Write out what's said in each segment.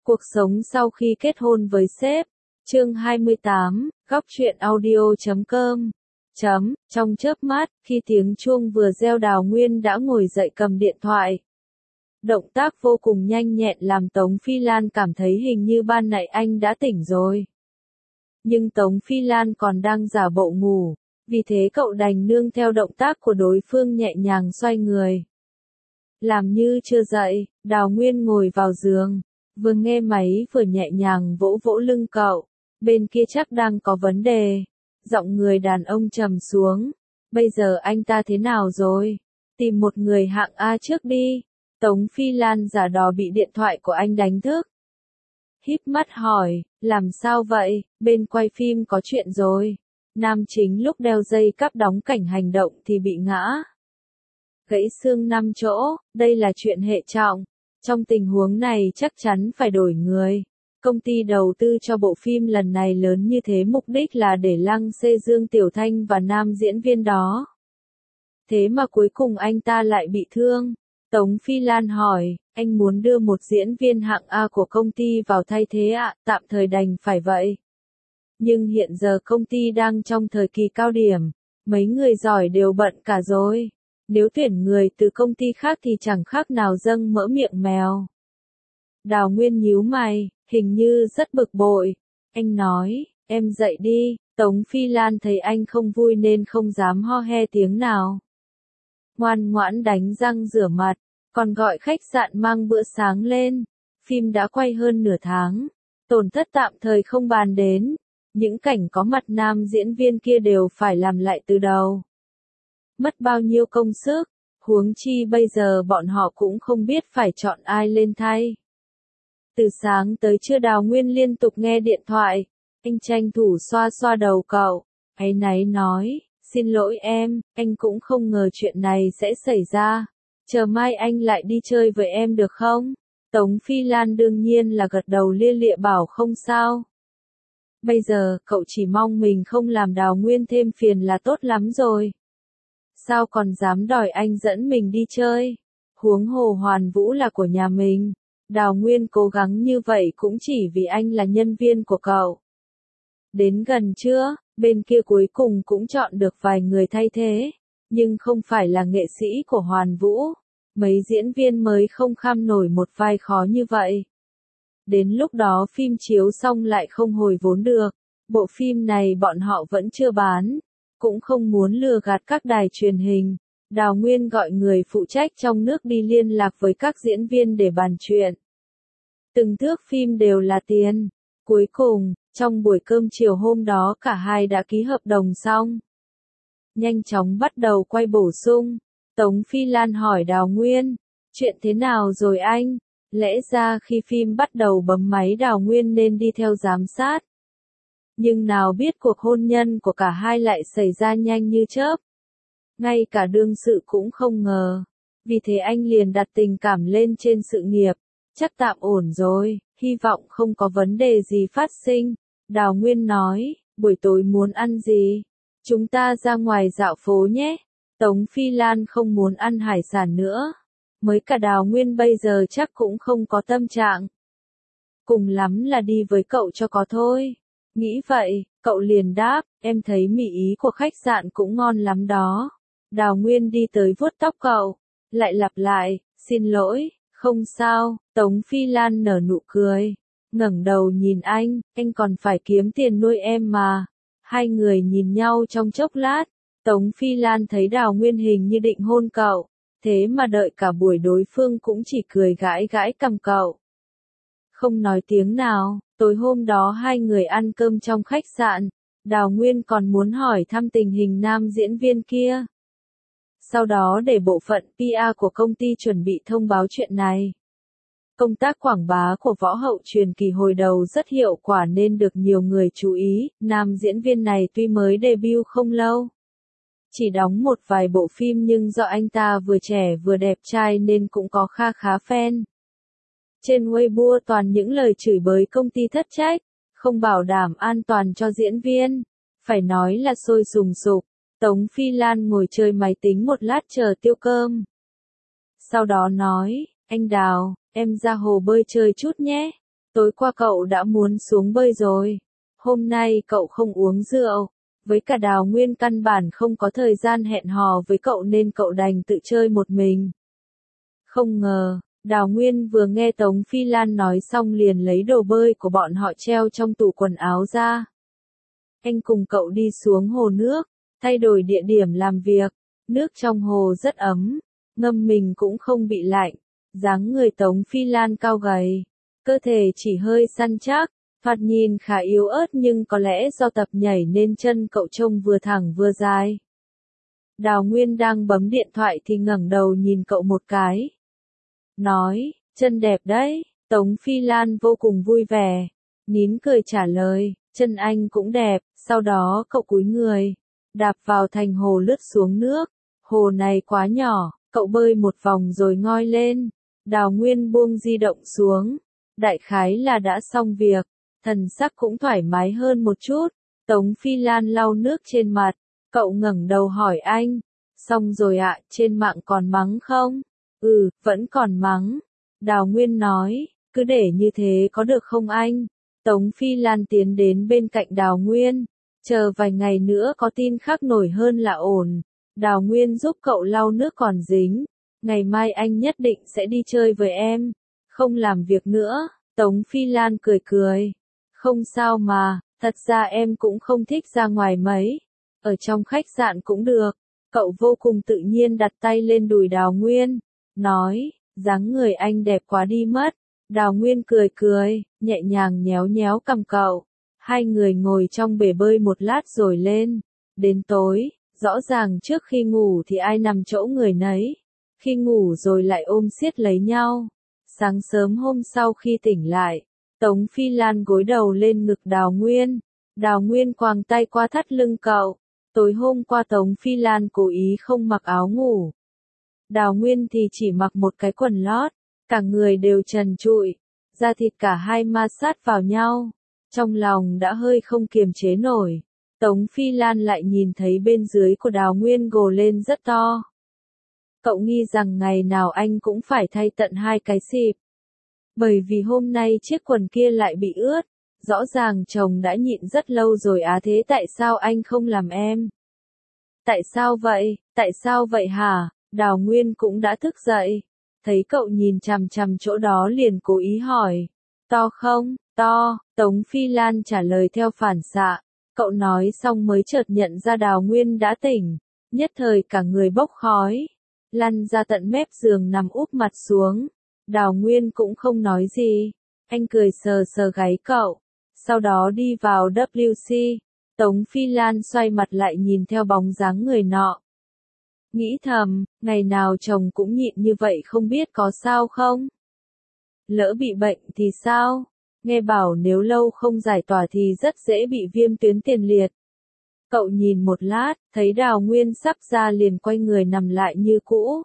Cuộc sống sau khi kết hôn với sếp. Chương 28, góc truyện audio.com. Trong chớp mắt, khi tiếng chuông vừa reo Đào Nguyên đã ngồi dậy cầm điện thoại. Động tác vô cùng nhanh nhẹn làm Tống Phi Lan cảm thấy hình như ban nãy anh đã tỉnh rồi. Nhưng Tống Phi Lan còn đang giả bộ ngủ, vì thế cậu đành nương theo động tác của đối phương nhẹ nhàng xoay người. Làm như chưa dậy, Đào Nguyên ngồi vào giường, vừa nghe máy vừa nhẹ nhàng vỗ vỗ lưng cậu, bên kia chắc đang có vấn đề. Giọng người đàn ông trầm xuống, bây giờ anh ta thế nào rồi? Tìm một người hạng A trước đi. Tống Phi Lan giả đò bị điện thoại của anh đánh thức. Híp mắt hỏi, làm sao vậy, bên quay phim có chuyện rồi. Nam chính lúc đeo dây cáp đóng cảnh hành động thì bị ngã. Gãy xương 5 chỗ, đây là chuyện hệ trọng. Trong tình huống này chắc chắn phải đổi người. Công ty đầu tư cho bộ phim lần này lớn như thế mục đích là để lăng xê Dương Tiểu Thanh và nam diễn viên đó. Thế mà cuối cùng anh ta lại bị thương. Tống Phi Lan hỏi, anh muốn đưa một diễn viên hạng A của công ty vào thay thế ạ, tạm thời đành phải vậy. Nhưng hiện giờ công ty đang trong thời kỳ cao điểm, mấy người giỏi đều bận cả rồi. Nếu tuyển người từ công ty khác thì chẳng khác nào dâng mỡ miệng mèo. Đào Nguyên nhíu mày, hình như rất bực bội. Anh nói, em dậy đi. Tống Phi Lan thấy anh không vui nên không dám ho he tiếng nào. Ngoan ngoãn đánh răng rửa mặt, còn gọi khách sạn mang bữa sáng lên. Phim đã quay hơn nửa tháng, tổn thất tạm thời không bàn đến. Những cảnh có mặt nam diễn viên kia đều phải làm lại từ đầu. Mất bao nhiêu công sức, huống chi bây giờ bọn họ cũng không biết phải chọn ai lên thay. Từ sáng tới trưa Đào Nguyên liên tục nghe điện thoại, anh tranh thủ xoa xoa đầu cậu, áy náy nói, xin lỗi em, anh cũng không ngờ chuyện này sẽ xảy ra, chờ mai anh lại đi chơi với em được không? Tống Phi Lan đương nhiên là gật đầu lia lịa bảo không sao. Bây giờ, cậu chỉ mong mình không làm Đào Nguyên thêm phiền là tốt lắm rồi. Sao còn dám đòi anh dẫn mình đi chơi? Huống hồ Hoàn Vũ là của nhà mình. Đào Nguyên cố gắng như vậy cũng chỉ vì anh là nhân viên của cậu. Đến gần trưa, bên kia cuối cùng cũng chọn được vài người thay thế, nhưng không phải là nghệ sĩ của Hoàn Vũ. Mấy diễn viên mới không kham nổi một vai khó như vậy. Đến lúc đó phim chiếu xong lại không hồi vốn được. Bộ phim này bọn họ vẫn chưa bán, cũng không muốn lừa gạt các đài truyền hình. Đào Nguyên gọi người phụ trách trong nước đi liên lạc với các diễn viên để bàn chuyện. Từng thước phim đều là tiền. Cuối cùng, trong buổi cơm chiều hôm đó cả hai đã ký hợp đồng xong. Nhanh chóng bắt đầu quay bổ sung. Tống Phi Lan hỏi Đào Nguyên, chuyện thế nào rồi anh? Lẽ ra khi phim bắt đầu bấm máy Đào Nguyên nên đi theo giám sát. Nhưng nào biết cuộc hôn nhân của cả hai lại xảy ra nhanh như chớp. Ngay cả đương sự cũng không ngờ. Vì thế anh liền đặt tình cảm lên trên sự nghiệp. Chắc tạm ổn rồi, hy vọng không có vấn đề gì phát sinh. Đào Nguyên nói, buổi tối muốn ăn gì? Chúng ta ra ngoài dạo phố nhé. Tống Phi Lan không muốn ăn hải sản nữa. Mới cả Đào Nguyên bây giờ chắc cũng không có tâm trạng. Cùng lắm là đi với cậu cho có thôi. Nghĩ vậy, cậu liền đáp, em thấy mì ý của khách sạn cũng ngon lắm đó. Đào Nguyên đi tới vuốt tóc cậu, lại lặp lại, xin lỗi, không sao. Tống Phi Lan nở nụ cười, ngẩng đầu nhìn anh còn phải kiếm tiền nuôi em mà. Hai người nhìn nhau trong chốc lát, Tống Phi Lan thấy Đào Nguyên hình như định hôn cậu, thế mà đợi cả buổi đối phương cũng chỉ cười gãi gãi cằm cậu. Không nói tiếng nào. Tối hôm đó hai người ăn cơm trong khách sạn, Đào Nguyên còn muốn hỏi thăm tình hình nam diễn viên kia. Sau đó để bộ phận PR của công ty chuẩn bị thông báo chuyện này. Công tác quảng bá của Võ Hậu Truyền Kỳ hồi đầu rất hiệu quả nên được nhiều người chú ý, nam diễn viên này tuy mới debut không lâu. Chỉ đóng một vài bộ phim nhưng do anh ta vừa trẻ vừa đẹp trai nên cũng có kha khá fan. Trên Weibo toàn những lời chửi bới công ty thất trách, không bảo đảm an toàn cho diễn viên, phải nói là sôi sùng sục. Tống Phi Lan ngồi chơi máy tính một lát chờ tiêu cơm. Sau đó nói, anh Đào, em ra hồ bơi chơi chút nhé. tối qua cậu đã muốn xuống bơi rồi. Hôm nay cậu không uống rượu. Với cả Đào Nguyên căn bản không có thời gian hẹn hò với cậu nên cậu đành tự chơi một mình. Không ngờ, Đào Nguyên vừa nghe Tống Phi Lan nói xong liền lấy đồ bơi của bọn họ treo trong tủ quần áo ra. Anh cùng cậu đi xuống hồ nước, thay đổi địa điểm làm việc. Nước trong hồ rất ấm, ngâm mình cũng không bị lạnh. Dáng người Tống Phi Lan cao gầy, cơ thể chỉ hơi săn chắc, thoạt nhìn khá yếu ớt nhưng có lẽ do tập nhảy nên chân cậu trông vừa thẳng vừa dài. Đào Nguyên đang bấm điện thoại thì ngẩng đầu nhìn cậu một cái. Nói, chân đẹp đấy. Tống Phi Lan vô cùng vui vẻ, nín cười trả lời, chân anh cũng đẹp. Sau đó cậu cúi người, đạp vào thành hồ lướt xuống nước. Hồ này quá nhỏ, cậu bơi một vòng rồi ngoi lên. Đào Nguyên buông di động xuống, đại khái là đã xong việc, thần sắc cũng thoải mái hơn một chút. Tống Phi Lan lau nước trên mặt, cậu ngẩng đầu hỏi anh, xong rồi ạ, trên mạng còn mắng không? Ừ, vẫn còn mắng. Đào Nguyên nói, cứ để như thế có được không anh? Tống Phi Lan tiến đến bên cạnh Đào Nguyên, chờ vài ngày nữa có tin khác nổi hơn là ổn. Đào Nguyên giúp cậu lau nước còn dính. Ngày mai anh nhất định sẽ đi chơi với em. Không làm việc nữa. Tống Phi Lan cười cười. Không sao mà, thật ra em cũng không thích ra ngoài mấy. Ở trong khách sạn cũng được. Cậu vô cùng tự nhiên đặt tay lên đùi Đào Nguyên. Nói, dáng người anh đẹp quá đi mất. Đào Nguyên cười cười, nhẹ nhàng nhéo nhéo cằm cậu. Hai người ngồi trong bể bơi một lát rồi lên. Đến tối, rõ ràng trước khi ngủ thì ai nằm chỗ người nấy. Khi ngủ rồi lại ôm siết lấy nhau. Sáng sớm hôm sau khi tỉnh lại, Tống Phi Lan gối đầu lên ngực Đào Nguyên. Đào Nguyên quàng tay qua thắt lưng cậu. Tối hôm qua Tống Phi Lan cố ý không mặc áo ngủ. Đào Nguyên thì chỉ mặc một cái quần lót, cả người đều trần trụi, da thịt cả hai ma sát vào nhau. Trong lòng đã hơi không kiềm chế nổi. Tống Phi Lan lại nhìn thấy bên dưới của Đào Nguyên gồ lên rất to. Cậu nghi rằng ngày nào anh cũng phải thay tận hai cái xịp. Bởi vì hôm nay chiếc quần kia lại bị ướt. Rõ ràng chồng đã nhịn rất lâu rồi thế tại sao anh không làm em? Tại sao vậy hả? Đào Nguyên cũng đã thức dậy. Thấy cậu nhìn chằm chằm chỗ đó liền cố ý hỏi. To không? To, Tống Phi Lan trả lời theo phản xạ. Cậu nói xong mới chợt nhận ra Đào Nguyên đã tỉnh. Nhất thời cả người bốc khói. Lăn ra tận mép giường nằm úp mặt xuống. Đào Nguyên cũng không nói gì. Anh cười sờ sờ gáy cậu. Sau đó đi vào WC. Tống Phi Lan xoay mặt lại nhìn theo bóng dáng người nọ. Nghĩ thầm, ngày nào chồng cũng nhịn như vậy không biết có sao không? Lỡ bị bệnh thì sao? Nghe bảo nếu lâu không giải tỏa thì rất dễ bị viêm tuyến tiền liệt. Cậu nhìn một lát, thấy Đào Nguyên sắp ra liền quay người nằm lại như cũ.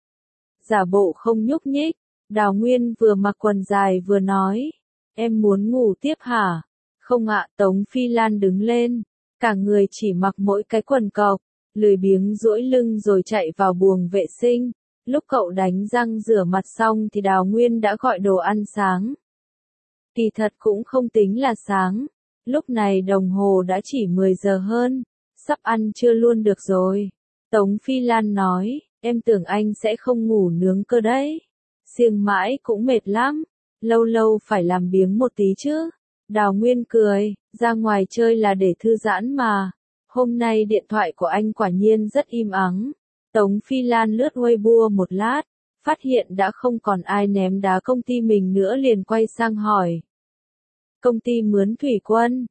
Giả bộ không nhúc nhích, Đào Nguyên vừa mặc quần dài vừa nói. Em muốn ngủ tiếp hả? Không ạ, Tống Phi Lan đứng lên. Cả người chỉ mặc mỗi cái quần cộc, lười biếng duỗi lưng rồi chạy vào buồng vệ sinh. Lúc cậu đánh răng rửa mặt xong thì Đào Nguyên đã gọi đồ ăn sáng. Kỳ thật cũng không tính là sáng. Lúc này đồng hồ đã chỉ 10 giờ hơn. Sắp ăn trưa luôn được rồi. Tống Phi Lan nói, em tưởng anh sẽ không ngủ nướng cơ đấy. Siêng mãi cũng mệt lắm. Lâu lâu phải làm biếng một tí chứ. Đào Nguyên cười, ra ngoài chơi là để thư giãn mà. Hôm nay điện thoại của anh quả nhiên rất im ắng. Tống Phi Lan lướt Weibo một lát, phát hiện đã không còn ai ném đá công ty mình nữa liền quay sang hỏi. Công ty mướn thủy quân.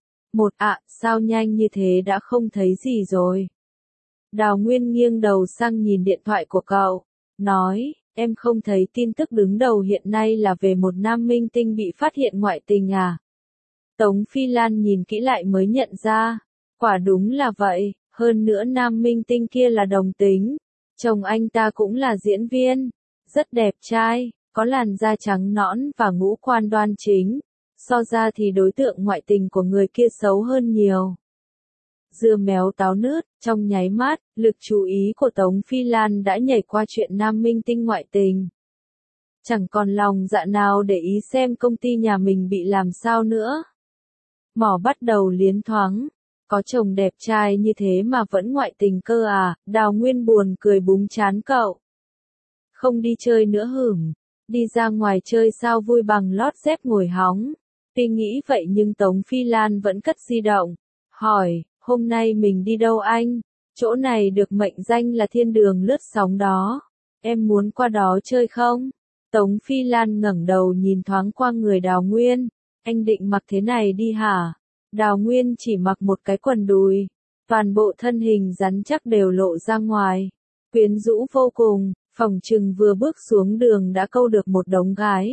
Sao nhanh như thế đã không thấy gì rồi. Đào Nguyên nghiêng đầu sang nhìn điện thoại của cậu, nói, em không thấy tin tức đứng đầu hiện nay là về một nam minh tinh bị phát hiện ngoại tình à? Tống Phi Lan nhìn kỹ lại mới nhận ra, quả đúng là vậy, hơn nữa nam minh tinh kia là đồng tính, chồng anh ta cũng là diễn viên, rất đẹp trai, có làn da trắng nõn và ngũ quan đoan chính, so ra thì đối tượng ngoại tình của người kia xấu hơn nhiều. Dưa méo táo nứt, trong nháy mắt, lực chú ý của Tống Phi Lan đã nhảy qua chuyện nam minh tinh ngoại tình. chẳng còn lòng dạ nào để ý xem công ty nhà mình bị làm sao nữa. Mỏ bắt đầu liến thoáng, có chồng đẹp trai như thế mà vẫn ngoại tình cơ à, Đào Nguyên buồn cười búng trán cậu. Không đi chơi nữa hửm, đi ra ngoài chơi sao vui bằng lót dép ngồi hóng. Tuy nghĩ vậy nhưng Tống Phi Lan vẫn cất di động, hỏi, hôm nay mình đi đâu anh? Chỗ này được mệnh danh là thiên đường lướt sóng đó. Em muốn qua đó chơi không? Tống Phi Lan ngẩng đầu nhìn thoáng qua người Đào Nguyên. Anh định mặc thế này đi hả? Đào Nguyên chỉ mặc một cái quần đùi. Toàn bộ thân hình rắn chắc đều lộ ra ngoài. Quyến rũ vô cùng, phỏng chừng vừa bước xuống đường đã câu được một đống gái.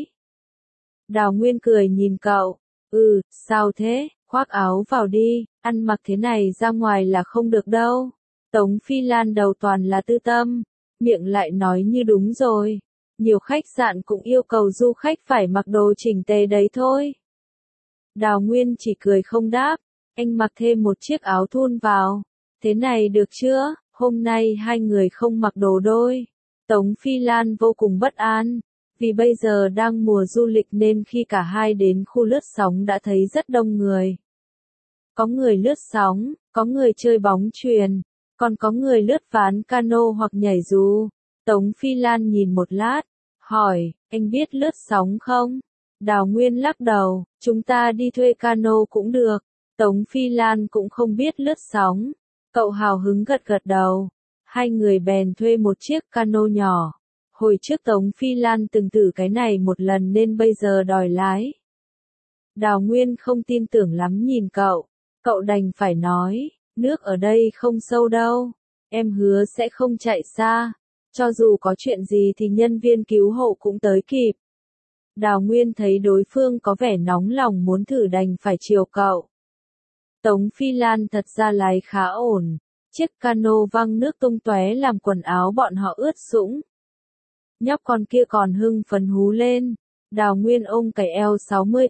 Đào Nguyên cười nhìn cậu. Sao thế? Khoác áo vào đi, ăn mặc thế này ra ngoài là không được đâu. Tống Phi Lan đầu toàn là tư tâm, miệng lại nói như đúng rồi. Nhiều khách sạn cũng yêu cầu du khách phải mặc đồ chỉnh tề đấy thôi. Đào Nguyên chỉ cười không đáp, anh mặc thêm một chiếc áo thun vào. Thế này được chưa? Hôm nay hai người không mặc đồ đôi. Tống Phi Lan vô cùng bất an, vì bây giờ đang mùa du lịch nên khi cả hai đến khu lướt sóng đã thấy rất đông người. Có người lướt sóng, có người chơi bóng chuyền, còn có người lướt ván cano hoặc nhảy dù. Tống Phi Lan nhìn một lát, hỏi, anh biết lướt sóng không? Đào Nguyên lắc đầu, chúng ta đi thuê cano cũng được. Tống Phi Lan cũng không biết lướt sóng. Cậu hào hứng gật gật đầu. Hai người bèn thuê một chiếc cano nhỏ. Hồi trước Tống Phi Lan từng thử cái này một lần nên bây giờ đòi lái. Đào Nguyên không tin tưởng lắm nhìn cậu. Cậu đành phải nói, nước ở đây không sâu đâu. Em hứa sẽ không chạy xa. Cho dù có chuyện gì thì nhân viên cứu hộ cũng tới kịp. Đào Nguyên thấy đối phương có vẻ nóng lòng muốn thử đành phải chiều cậu. Tống Phi Lan thật ra lái khá ổn. Chiếc cano văng nước tung tóe làm quần áo bọn họ ướt sũng. Nhóc con kia còn hưng phấn hú lên. Đào Nguyên ôm cái eo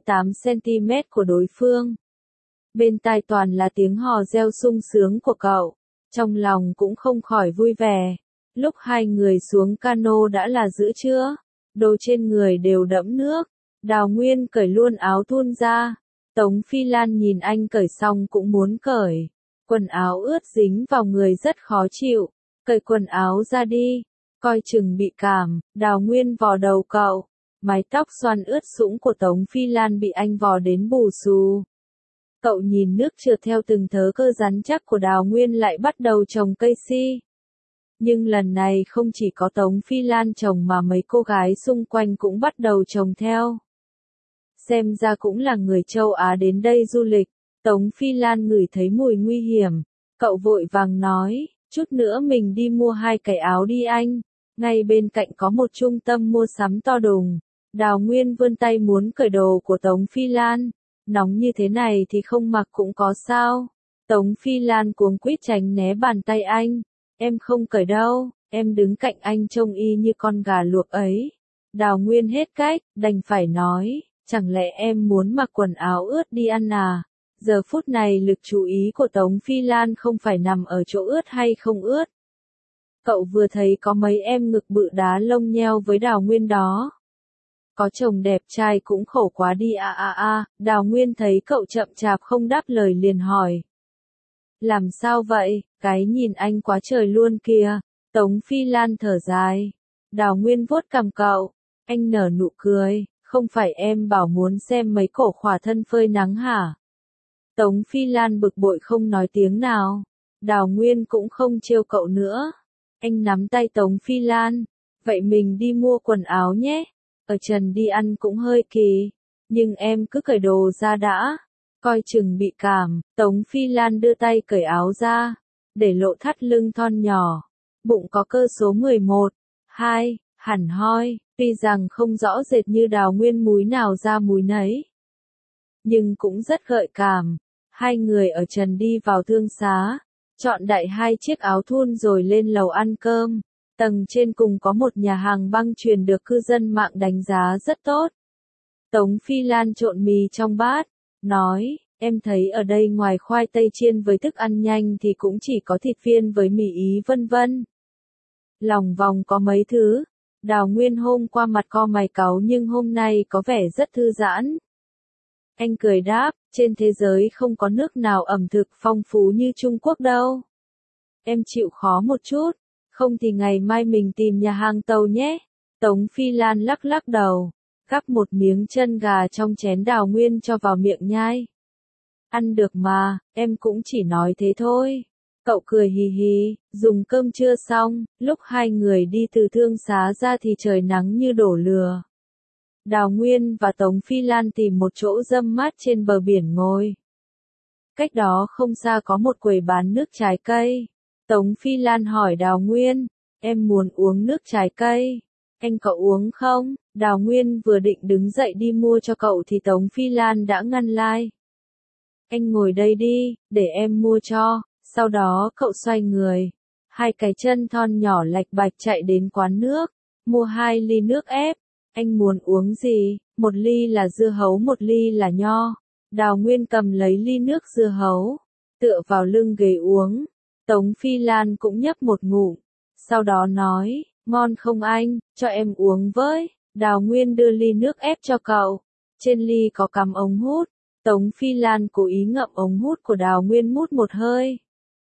68cm của đối phương. Bên tai toàn là tiếng hò reo sung sướng của cậu. Trong lòng cũng không khỏi vui vẻ. Lúc hai người xuống cano đã là giữa trưa. Đồ trên người đều đẫm nước. Đào Nguyên cởi luôn áo thun ra. Tống Phi Lan nhìn anh cởi xong cũng muốn cởi. Quần áo ướt dính vào người rất khó chịu. Cởi quần áo ra đi. Coi chừng bị cảm. Đào Nguyên vò đầu cậu. Mái tóc xoăn ướt sũng của Tống Phi Lan bị anh vò đến bù xù. Cậu nhìn nước trượt theo từng thớ cơ rắn chắc của Đào Nguyên lại bắt đầu trồng cây si. Nhưng lần này không chỉ có Tống Phi Lan trồng mà mấy cô gái xung quanh cũng bắt đầu trồng theo. Xem ra cũng là người châu Á đến đây du lịch. Tống Phi Lan ngửi thấy mùi nguy hiểm. Cậu vội vàng nói, chút nữa mình đi mua hai cái áo đi anh. Ngay bên cạnh có một trung tâm mua sắm to đùng. Đào Nguyên vươn tay muốn cởi đồ của Tống Phi Lan. Nóng như thế này thì không mặc cũng có sao. Tống Phi Lan cuống quýt tránh né bàn tay anh. Em không cởi đâu, em đứng cạnh anh trông y như con gà luộc ấy. Đào Nguyên hết cách, đành phải nói, chẳng lẽ em muốn mặc quần áo ướt đi ăn à? Giờ phút này lực chú ý của Tống Phi Lan không phải nằm ở chỗ ướt hay không ướt. Cậu vừa thấy có mấy em ngực bự đá lông nheo với Đào Nguyên đó. Có chồng đẹp trai cũng khổ quá đi Đào Nguyên thấy cậu chậm chạp không đáp lời liền hỏi. Làm sao vậy, cái nhìn anh quá trời luôn kìa. Tống Phi Lan thở dài. Đào Nguyên vuốt cằm cậu. Anh nở nụ cười, không phải em bảo muốn xem mấy cổ khỏa thân phơi nắng hả? Tống Phi Lan bực bội không nói tiếng nào. Đào Nguyên cũng không trêu cậu nữa. Anh nắm tay Tống Phi Lan. Vậy mình đi mua quần áo nhé. Ở trần đi ăn cũng hơi kỳ. Nhưng em cứ cởi đồ ra đã. Coi chừng bị cảm. Tống Phi Lan đưa tay cởi áo ra. Để lộ thắt lưng thon nhỏ. Bụng có cơ số 11. 2. Hẳn hoi. Tuy rằng không rõ rệt như Đào Nguyên múi nào ra múi nấy. Nhưng cũng rất gợi cảm. Hai người ở trần đi vào thương xá. Chọn đại hai chiếc áo thun rồi lên lầu ăn cơm. Tầng trên cùng có một nhà hàng băng chuyền được cư dân mạng đánh giá rất tốt. Tống Phi Lan trộn mì trong bát. Nói, em thấy ở đây ngoài khoai tây chiên với thức ăn nhanh thì cũng chỉ có thịt viên với mì Ý vân vân. Lòng vòng có mấy thứ. Đào Nguyên hôm qua mặt co mày cáu nhưng hôm nay có vẻ rất thư giãn. Anh cười đáp, trên thế giới không có nước nào ẩm thực phong phú như Trung Quốc đâu. Em chịu khó một chút, không thì ngày mai mình tìm nhà hàng tàu nhé. Tống Phi Lan lắc lắc đầu, gắp một miếng chân gà trong chén Đào Nguyên cho vào miệng nhai. Ăn được mà, em cũng chỉ nói thế thôi. Cậu cười hì hì, dùng cơm trưa xong, lúc hai người đi từ thương xá ra thì trời nắng như đổ lửa. Đào Nguyên và Tống Phi Lan tìm một chỗ râm mát trên bờ biển ngồi. Cách đó không xa có một quầy bán nước trái cây. Tống Phi Lan hỏi Đào Nguyên, em muốn uống nước trái cây. Anh có uống không? Đào Nguyên vừa định đứng dậy đi mua cho cậu thì Tống Phi Lan đã ngăn lại. Anh ngồi đây đi, để em mua cho. Sau đó cậu xoay người. Hai cái chân thon nhỏ lạch bạch chạy đến quán nước. Mua 2 ly nước ép. Anh muốn uống gì? 1 ly là dưa hấu, 1 ly là nho. Đào Nguyên cầm lấy ly nước dưa hấu. Tựa vào lưng ghế uống. Tống Phi Lan cũng nhấp một ngụm. Sau đó nói, ngon không anh, cho em uống với. Đào Nguyên đưa ly nước ép cho cậu. Trên ly có cắm ống hút. Tống Phi Lan cố ý ngậm ống hút của Đào Nguyên mút một hơi.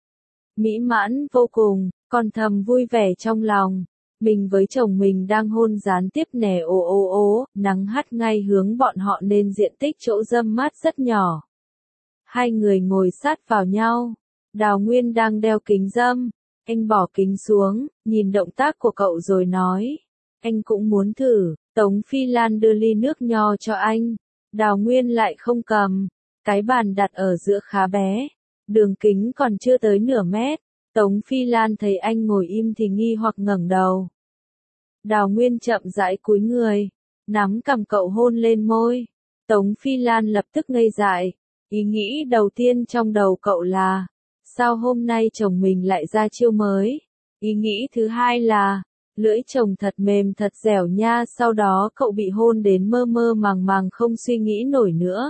Mỹ mãn vô cùng, còn thầm vui vẻ trong lòng. Mình với chồng mình đang hôn gián tiếp nè ồ ồ ồ, nắng hắt ngay hướng bọn họ nên diện tích chỗ râm mát rất nhỏ. Hai người ngồi sát vào nhau. Đào Nguyên đang đeo kính râm. Anh bỏ kính xuống, nhìn động tác của cậu rồi nói. Anh cũng muốn thử. Tống Phi Lan đưa ly nước nho cho anh. Đào Nguyên lại không cầm. Cái bàn đặt ở giữa khá bé. Đường kính còn chưa tới nửa mét. Tống Phi Lan thấy anh ngồi im thì nghi hoặc ngẩng đầu. Đào Nguyên chậm rãi cúi người. Nắm cằm cậu hôn lên môi. Tống Phi Lan lập tức ngây dại. Ý nghĩ đầu tiên trong đầu cậu là. Sao hôm nay chồng mình lại ra chiêu mới? Ý nghĩ thứ hai là. Lưỡi chồng thật mềm thật dẻo nha. Sau đó cậu bị hôn đến mơ mơ màng màng không suy nghĩ nổi nữa.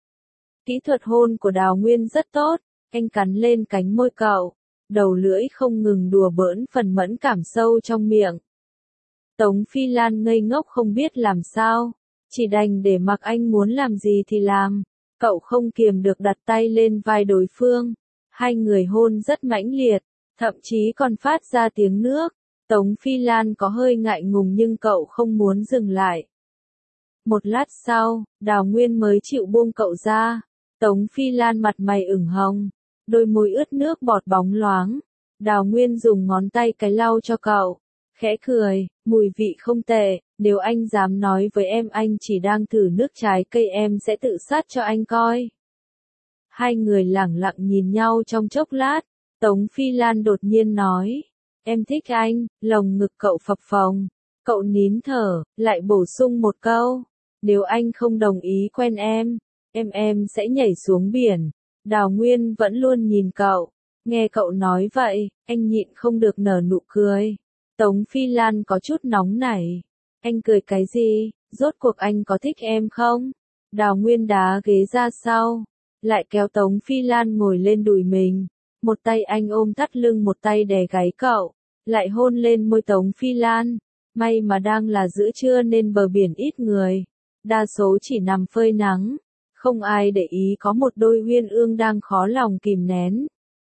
Kỹ thuật hôn của Đào Nguyên rất tốt. Anh cắn lên cánh môi cậu. Đầu lưỡi không ngừng đùa bỡn phần mẫn cảm sâu trong miệng. Tống Phi Lan ngây ngốc không biết làm sao. Chỉ đành để mặc anh muốn làm gì thì làm. Cậu không kiềm được đặt tay lên vai đối phương. Hai người hôn rất mãnh liệt. Thậm chí còn phát ra tiếng nước. Tống Phi Lan có hơi ngại ngùng nhưng cậu không muốn dừng lại. Một lát sau, Đào Nguyên mới chịu buông cậu ra. Tống Phi Lan mặt mày ửng hồng. Đôi môi ướt nước bọt bóng loáng. Đào Nguyên dùng ngón tay cái lau cho cậu. Khẽ cười, mùi vị không tệ, nếu anh dám nói với em anh chỉ đang thử nước trái cây em sẽ tự sát cho anh coi. Hai người lẳng lặng nhìn nhau trong chốc lát. Tống Phi Lan đột nhiên nói. Em thích anh, lồng ngực cậu phập phồng. Cậu nín thở, lại bổ sung một câu. Nếu anh không đồng ý quen em sẽ nhảy xuống biển. Đào Nguyên vẫn luôn nhìn cậu. Nghe cậu nói vậy, anh nhịn không được nở nụ cười. Tống Phi Lan có chút nóng nảy. Anh cười cái gì? Rốt cuộc anh có thích em không? Đào Nguyên đá ghế ra sau. Lại kéo Tống Phi Lan ngồi lên đùi mình. Một tay anh ôm thắt lưng, một tay đè gáy cậu. Lại hôn lên môi Tống Phi Lan. May mà đang là giữa trưa nên bờ biển ít người. Đa số chỉ nằm phơi nắng. Không ai để ý có một đôi uyên ương đang khó lòng kìm nén.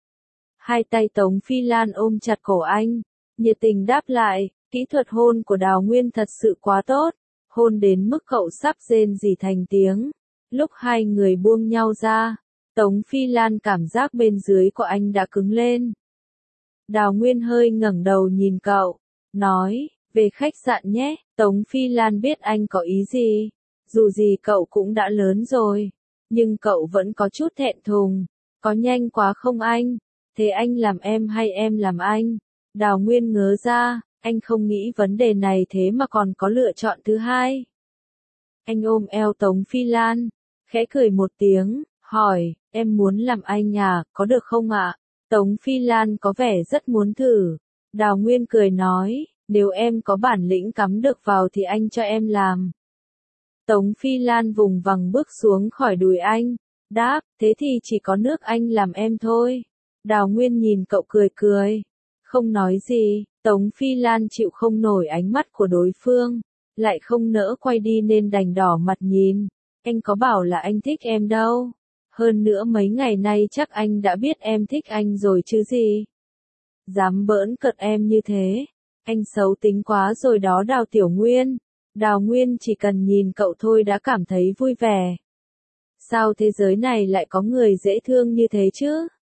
Hai tay Tống Phi Lan ôm chặt cổ anh. Nhiệt tình đáp lại, kỹ thuật hôn của Đào Nguyên thật sự quá tốt. Hôn đến mức cậu sắp rên rỉ thành tiếng. Lúc hai người buông nhau ra, Tống Phi Lan cảm giác bên dưới của anh đã cứng lên. Đào Nguyên hơi ngẩng đầu nhìn cậu, nói, về khách sạn nhé. Tống Phi Lan biết anh có ý gì. Dù gì cậu cũng đã lớn rồi, nhưng cậu vẫn có chút thẹn thùng. Có nhanh quá không anh? Thế anh làm em hay em làm anh? Đào Nguyên ngớ ra, anh không nghĩ vấn đề này thế mà còn có lựa chọn thứ hai. Anh ôm eo Tống Phi Lan, khẽ cười một tiếng, hỏi, em muốn làm anh à, có được không ạ? Tống Phi Lan có vẻ rất muốn thử. Đào Nguyên cười nói, nếu em có bản lĩnh cắm được vào thì anh cho em làm. Tống Phi Lan vùng vằng bước xuống khỏi đùi anh, đáp, thế thì chỉ có nước anh làm em thôi. Đào Nguyên nhìn cậu cười cười, không nói gì, Tống Phi Lan chịu không nổi ánh mắt của đối phương, lại không nỡ quay đi nên đành đỏ mặt nhìn. Anh có bảo là anh thích em đâu. Hơn nữa mấy ngày nay chắc anh đã biết em thích anh rồi chứ gì. Dám bỡn cợt em như thế. Anh xấu tính quá rồi đó Đào Tiểu Nguyên. Đào Nguyên chỉ cần nhìn cậu thôi đã cảm thấy vui vẻ. Sao thế giới này lại có người dễ thương như thế chứ?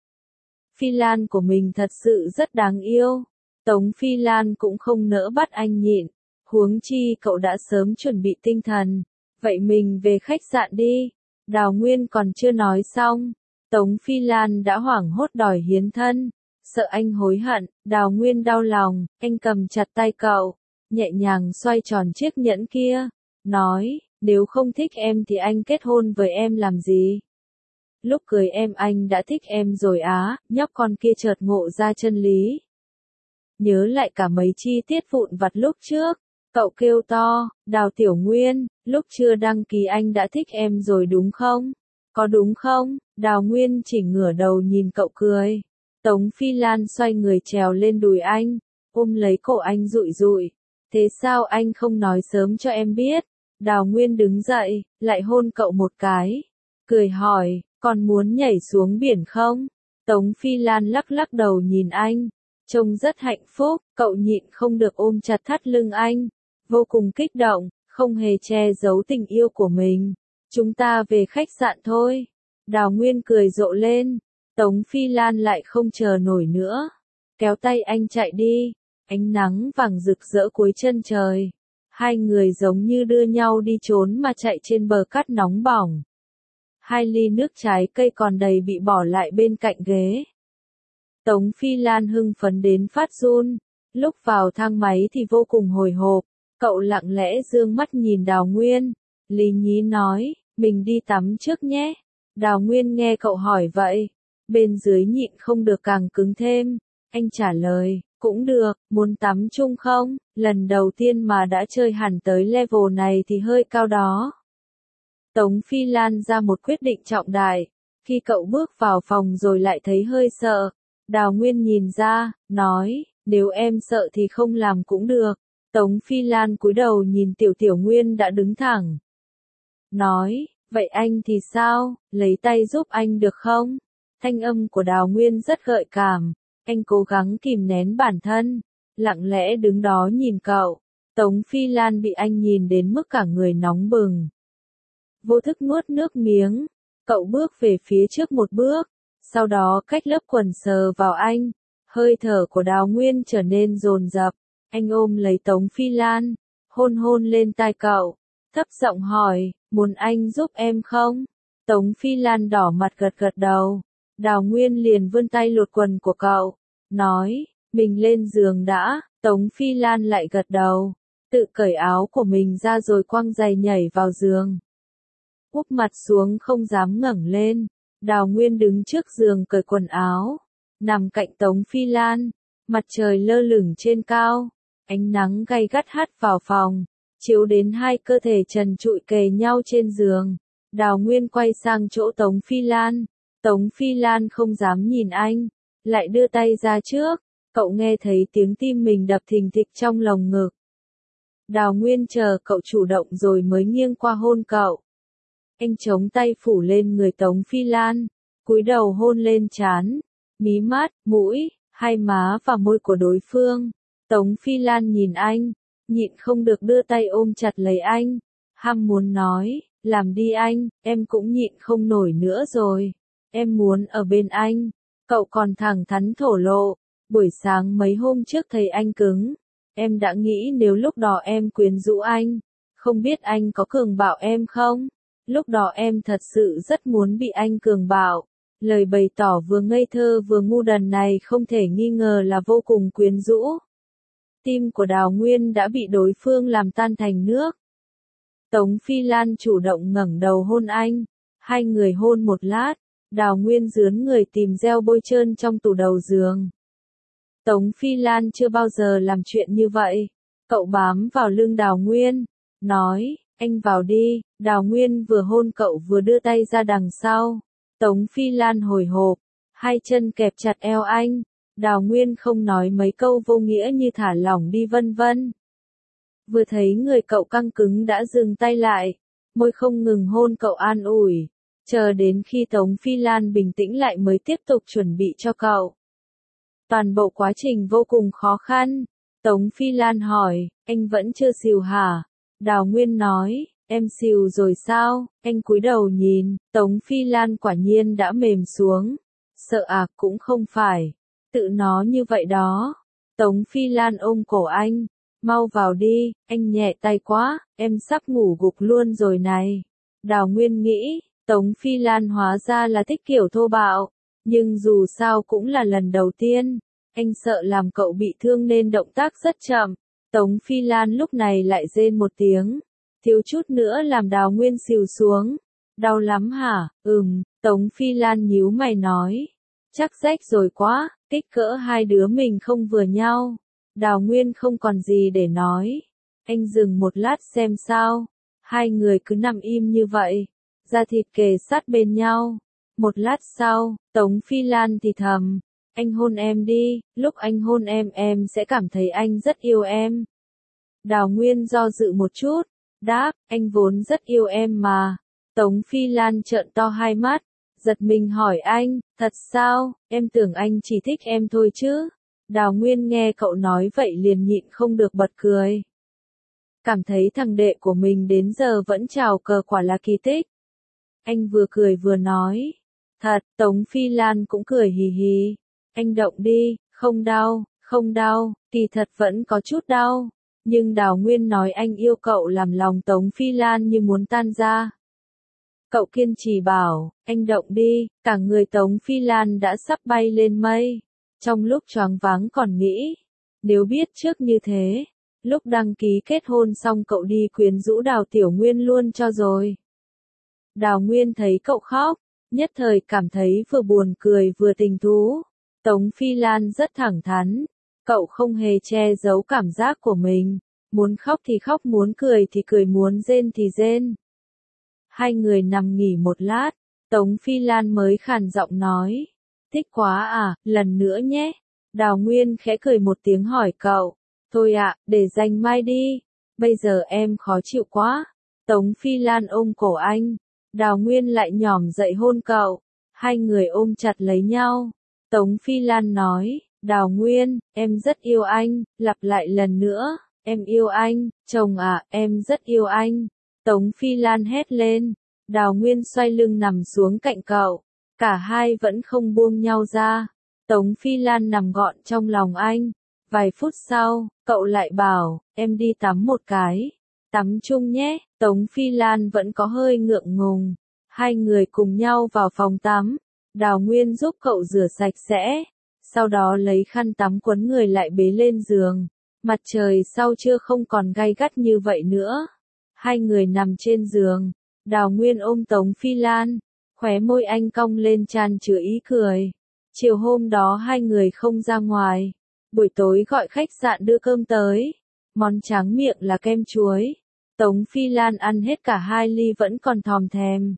Phi Lan của mình thật sự rất đáng yêu. Tống Phi Lan cũng không nỡ bắt anh nhịn. Huống chi cậu đã sớm chuẩn bị tinh thần. Vậy mình về khách sạn đi. Đào Nguyên còn chưa nói xong. Tống Phi Lan đã hoảng hốt đòi hiến thân. Sợ anh hối hận, Đào Nguyên đau lòng, anh cầm chặt tay cậu, nhẹ nhàng xoay tròn chiếc nhẫn kia, nói, nếu không thích em thì anh kết hôn với em làm gì? Lúc cưới em anh đã thích em rồi á, nhóc con kia chợt ngộ ra chân lý. Nhớ lại cả mấy chi tiết vụn vặt lúc trước, cậu kêu to, Đào Tiểu Nguyên, lúc chưa đăng ký anh đã thích em rồi đúng không? Có đúng không? Đào Nguyên chỉ ngửa đầu nhìn cậu cười. Tống Phi Lan xoay người trèo lên đùi anh, ôm lấy cổ anh dụi dụi. Thế sao anh không nói sớm cho em biết? Đào Nguyên đứng dậy, lại hôn cậu một cái. Cười hỏi, còn muốn nhảy xuống biển không? Tống Phi Lan lắc lắc đầu nhìn anh. Trông rất hạnh phúc, cậu nhịn không được ôm chặt thắt lưng anh. Vô cùng kích động, không hề che giấu tình yêu của mình. Chúng ta về khách sạn thôi. Đào Nguyên cười rộ lên. Tống Phi Lan lại không chờ nổi nữa. Kéo tay anh chạy đi. Ánh nắng vàng rực rỡ cuối chân trời. Hai người giống như đưa nhau đi trốn mà chạy trên bờ cát nóng bỏng. 2 ly nước trái cây còn đầy bị bỏ lại bên cạnh ghế. Tống Phi Lan hưng phấn đến phát run. Lúc vào thang máy thì vô cùng hồi hộp. Cậu lặng lẽ dương mắt nhìn Đào Nguyên. Lý nhí nói, mình đi tắm trước nhé. Đào Nguyên nghe cậu hỏi vậy. Bên dưới nhịn không được càng cứng thêm. Anh trả lời, cũng được, muốn tắm chung không? Lần đầu tiên mà đã chơi hẳn tới level này thì hơi cao đó. Tống Phi Lan ra một quyết định trọng đại. Khi cậu bước vào phòng rồi lại thấy hơi sợ. Đào Nguyên nhìn ra, nói, nếu em sợ thì không làm cũng được. Tống Phi Lan cúi đầu nhìn Tiểu Nguyên đã đứng thẳng. Nói, vậy anh thì sao, lấy tay giúp anh được không? Thanh âm của Đào Nguyên rất gợi cảm. Anh cố gắng kìm nén bản thân, lặng lẽ đứng đó nhìn cậu. Tống Phi Lan bị anh nhìn đến mức cả người nóng bừng. Vô thức nuốt nước miếng, cậu bước về phía trước một bước, sau đó cách lớp quần sờ vào anh. Hơi thở của Đào Nguyên trở nên dồn dập, anh ôm lấy Tống Phi Lan, hôn hôn lên tai cậu, thấp giọng hỏi, muốn anh giúp em không? Tống Phi Lan đỏ mặt gật gật đầu. Đào Nguyên liền vươn tay lột quần của cậu, nói, mình lên giường đã. Tống Phi Lan lại gật đầu, tự cởi áo của mình ra rồi quăng giày nhảy vào giường. Úp mặt xuống không dám ngẩng lên, Đào Nguyên đứng trước giường cởi quần áo, nằm cạnh Tống Phi Lan, mặt trời lơ lửng trên cao, ánh nắng gay gắt hắt vào phòng, chiếu đến hai cơ thể trần trụi kề nhau trên giường. Đào Nguyên quay sang chỗ Tống Phi Lan. Tống Phi Lan không dám nhìn anh, lại đưa tay ra trước, cậu nghe thấy tiếng tim mình đập thình thịch trong lồng ngực. Đào Nguyên chờ cậu chủ động rồi mới nghiêng qua hôn cậu. Anh chống tay phủ lên người Tống Phi Lan, cúi đầu hôn lên trán, mí mắt, mũi, hai má và môi của đối phương. Tống Phi Lan nhìn anh, nhịn không được đưa tay ôm chặt lấy anh, ham muốn nói, làm đi anh, em cũng nhịn không nổi nữa rồi. Em muốn ở bên anh. Cậu còn thẳng thắn thổ lộ. Buổi sáng mấy hôm trước thấy anh cứng. Em đã nghĩ nếu lúc đó em quyến rũ anh. Không biết anh có cường bạo em không? Lúc đó em thật sự rất muốn bị anh cường bạo. Lời bày tỏ vừa ngây thơ vừa ngu đần này không thể nghi ngờ là vô cùng quyến rũ. Tim của Đào Nguyên đã bị đối phương làm tan thành nước. Tống Phi Lan chủ động ngẩng đầu hôn anh. Hai người hôn một lát. Đào Nguyên rướn người tìm gel bôi trơn trong tủ đầu giường. Tống Phi Lan chưa bao giờ làm chuyện như vậy. Cậu bám vào lưng Đào Nguyên, nói, anh vào đi. Đào Nguyên vừa hôn cậu vừa đưa tay ra đằng sau. Tống Phi Lan hồi hộp, hai chân kẹp chặt eo anh, Đào Nguyên không nói mấy câu vô nghĩa như thả lỏng đi vân vân. Vừa thấy người cậu căng cứng đã dừng tay lại, môi không ngừng hôn cậu an ủi, chờ đến khi Tống Phi Lan bình tĩnh lại mới tiếp tục chuẩn bị cho cậu. Toàn bộ quá trình vô cùng khó khăn. Tống Phi Lan hỏi, anh vẫn chưa xìu hả? Đào Nguyên nói, em xìu rồi sao? Anh cúi đầu nhìn, Tống Phi Lan quả nhiên đã mềm xuống. Sợ à, cũng không phải. Tự nó như vậy đó. Tống Phi Lan ôm cổ anh. Mau vào đi, anh nhẹ tay quá, em sắp ngủ gục luôn rồi này. Đào Nguyên nghĩ, Tống Phi Lan hóa ra là thích kiểu thô bạo. Nhưng dù sao cũng là lần đầu tiên. Anh sợ làm cậu bị thương nên động tác rất chậm. Tống Phi Lan lúc này lại rên một tiếng. Thiếu chút nữa làm Đào Nguyên xìu xuống. Đau lắm hả? Tống Phi Lan nhíu mày nói. Chắc rách rồi quá, kích cỡ hai đứa mình không vừa nhau. Đào Nguyên không còn gì để nói. Anh dừng một lát xem sao. Hai người cứ nằm im như vậy. Da thịt kề sát bên nhau. Một lát sau, Tống Phi Lan thì thầm. Anh hôn em đi, lúc anh hôn em sẽ cảm thấy anh rất yêu em. Đào Nguyên do dự một chút. Đáp, anh vốn rất yêu em mà. Tống Phi Lan trợn to hai mắt. Giật mình hỏi anh, thật sao, em tưởng anh chỉ thích em thôi chứ. Đào Nguyên nghe cậu nói vậy liền nhịn không được bật cười. Cảm thấy thằng đệ của mình đến giờ vẫn chào cờ quả là kỳ tích. Anh vừa cười vừa nói. Thật, Tống Phi Lan cũng cười hì hì. Anh động đi, không đau, kỳ thật vẫn có chút đau. Nhưng Đào Nguyên nói anh yêu cậu làm lòng Tống Phi Lan như muốn tan ra. Cậu kiên trì bảo, anh động đi, cả người Tống Phi Lan đã sắp bay lên mây. Trong lúc choáng váng còn nghĩ, nếu biết trước như thế, lúc đăng ký kết hôn xong cậu đi quyến rũ Đào Tiểu Nguyên luôn cho rồi. Đào Nguyên thấy cậu khóc, nhất thời cảm thấy vừa buồn cười vừa tình thú. Tống Phi Lan rất thẳng thắn, cậu không hề che giấu cảm giác của mình, muốn khóc thì khóc, muốn cười thì cười, muốn rên thì rên. Hai người nằm nghỉ một lát, Tống Phi Lan mới khàn giọng nói, thích quá à, lần nữa nhé. Đào Nguyên khẽ cười một tiếng hỏi cậu, thôi ạ, để dành mai đi, bây giờ em khó chịu quá. Tống Phi Lan ôm cổ anh, Đào Nguyên lại nhỏm dậy hôn cậu, hai người ôm chặt lấy nhau. Tống Phi Lan nói, Đào Nguyên, em rất yêu anh, lặp lại lần nữa, em yêu anh, chồng à, em rất yêu anh. Tống Phi Lan hét lên, Đào Nguyên xoay lưng nằm xuống cạnh cậu, cả hai vẫn không buông nhau ra. Tống Phi Lan nằm gọn trong lòng anh, vài phút sau, cậu lại bảo, em đi tắm một cái, tắm chung nhé. Tống Phi Lan vẫn có hơi ngượng ngùng, hai người cùng nhau vào phòng tắm. Đào Nguyên giúp cậu rửa sạch sẽ, sau đó lấy khăn tắm quấn người lại bế lên giường. Mặt trời sau trưa không còn gay gắt như vậy nữa. Hai người nằm trên giường, Đào Nguyên ôm Tống Phi Lan, khóe môi anh cong lên tràn chứa ý cười. Chiều hôm đó hai người không ra ngoài, buổi tối gọi khách sạn đưa cơm tới. Món tráng miệng là kem chuối. Tống Phi Lan ăn hết cả 2 ly vẫn còn thòm thèm.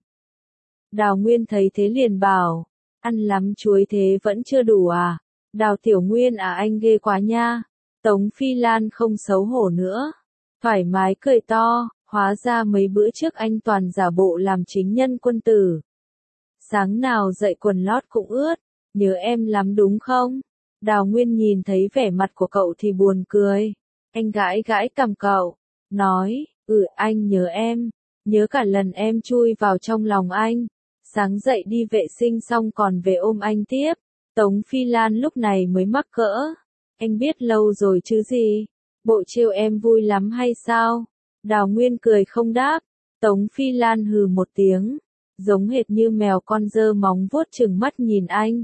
Đào Nguyên thấy thế liền bảo, ăn lắm chuối thế vẫn chưa đủ à? Đào Tiểu Nguyên à, anh ghê quá nha. Tống Phi Lan không xấu hổ nữa, thoải mái cười to, hóa ra mấy bữa trước anh toàn giả bộ làm chính nhân quân tử. Sáng nào dậy quần lót cũng ướt, nhớ em lắm đúng không? Đào Nguyên nhìn thấy vẻ mặt của cậu thì buồn cười. Anh gãi gãi cằm cậu, nói, anh nhớ em, nhớ cả lần em chui vào trong lòng anh. Sáng dậy đi vệ sinh xong còn về ôm anh tiếp. Tống Phi Lan lúc này mới mắc cỡ. Anh biết lâu rồi chứ gì, bộ trêu em vui lắm hay sao? Đào Nguyên cười không đáp. Tống Phi Lan hừ một tiếng, giống hệt như mèo con dơ móng vuốt trừng mắt nhìn anh.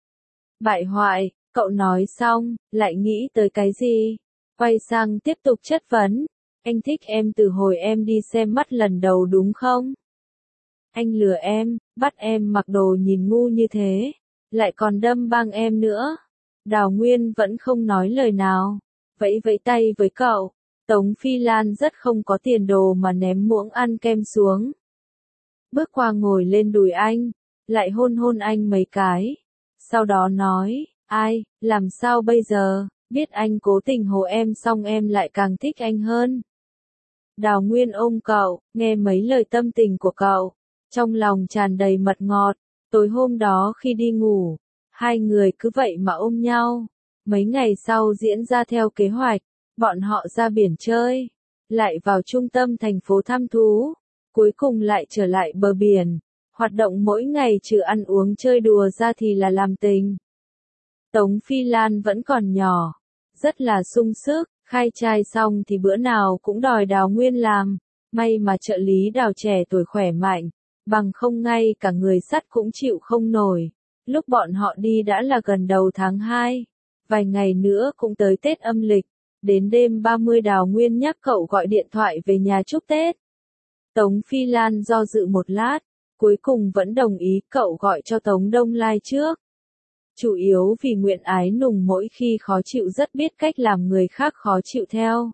Bại hoại, cậu nói xong, lại nghĩ tới cái gì? Quay sang tiếp tục chất vấn. Anh thích em từ hồi em đi xem mắt lần đầu đúng không? Anh lừa em, bắt em mặc đồ nhìn ngu như thế, lại còn đâm băng em nữa. Đào Nguyên vẫn không nói lời nào, vẫy vẫy tay với cậu. Tống Phi Lan rất không có tiền đồ mà ném muỗng ăn kem xuống. Bước qua ngồi lên đùi anh, lại hôn hôn anh mấy cái. Sau đó nói, Ai, làm sao bây giờ, biết anh cố tình hồ em xong em lại càng thích anh hơn. Đào Nguyên ôm cậu, nghe mấy lời tâm tình của cậu, trong lòng tràn đầy mật ngọt. Tối hôm đó khi đi ngủ, hai người cứ vậy mà ôm nhau. Mấy ngày sau diễn ra theo kế hoạch, bọn họ ra biển chơi, lại vào trung tâm thành phố thăm thú, cuối cùng lại trở lại bờ biển. Hoạt động mỗi ngày trừ ăn uống chơi đùa ra thì là làm tình. Tống Phi Lan vẫn còn nhỏ, rất là sung sức, khai trai xong thì bữa nào cũng đòi Đào Nguyên làm. May mà trợ lý Đào trẻ tuổi khỏe mạnh, bằng không ngay cả người sắt cũng chịu không nổi. Lúc bọn họ đi đã là gần đầu tháng 2, vài ngày nữa cũng tới Tết âm lịch. Đến đêm 30 Đào Nguyên nhắc cậu gọi điện thoại về nhà chúc Tết. Tống Phi Lan do dự một lát, cuối cùng vẫn đồng ý cậu gọi cho Tống Đông Lai trước. Chủ yếu vì Nguyện Ái Nùng mỗi khi khó chịu rất biết cách làm người khác khó chịu theo.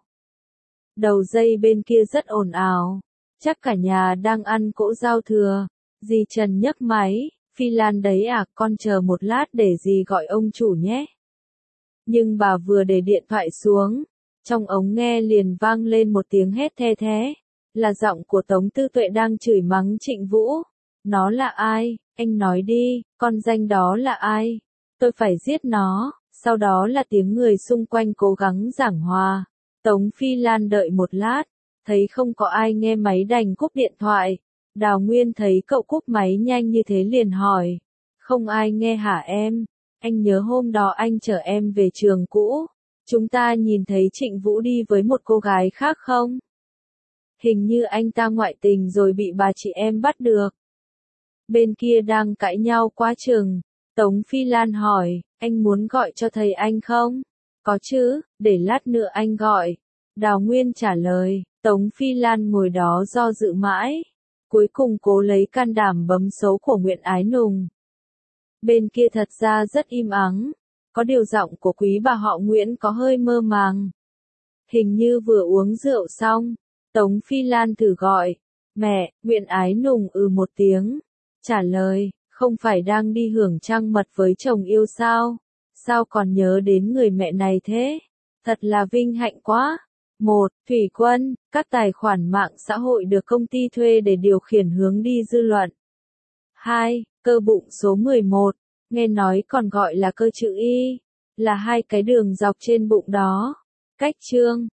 Đầu dây bên kia rất ồn ào, chắc cả nhà đang ăn cỗ giao thừa. Dì Trần nhấc máy, Phi Lan đấy à, con chờ một lát để dì gọi ông chủ nhé. Nhưng bà vừa để điện thoại xuống, trong ống nghe liền vang lên một tiếng hét the thé, là giọng của Tống Tư Tuệ đang chửi mắng Trịnh Vũ. Nó là ai, anh nói đi, con danh đó là ai? Tôi phải giết nó. Sau đó là tiếng người xung quanh cố gắng giảng hòa. Tống Phi Lan đợi một lát, thấy không có ai nghe máy đành cúp điện thoại. Đào Nguyên thấy cậu cúp máy nhanh như thế liền hỏi, không ai nghe hả em? Anh nhớ hôm đó anh chở em về trường cũ, chúng ta nhìn thấy Trịnh Vũ đi với một cô gái khác không? Hình như anh ta ngoại tình rồi bị bà chị em bắt được. Bên kia đang cãi nhau quá chừng. Tống Phi Lan hỏi, anh muốn gọi cho thầy anh không? Có chứ, để lát nữa anh gọi. Đào Nguyên trả lời. Tống Phi Lan ngồi đó do dự mãi, cuối cùng cố lấy can đảm bấm số của Nguyện Ái Nùng. Bên kia thật ra rất im ắng, có điều giọng của quý bà họ Nguyễn có hơi mơ màng. Hình như vừa uống rượu xong. Tống Phi Lan thử gọi, mẹ. Nguyện Ái Nùng một tiếng, trả lời, không phải đang đi hưởng trăng mật với chồng yêu sao? Sao còn nhớ đến người mẹ này thế? Thật là vinh hạnh quá. 1. Thủy quân, các tài khoản mạng xã hội được công ty thuê để điều khiển hướng đi dư luận. 2. Cơ bụng số 11, nghe nói còn gọi là cơ chữ Y, là hai cái đường dọc trên bụng đó. Cách chương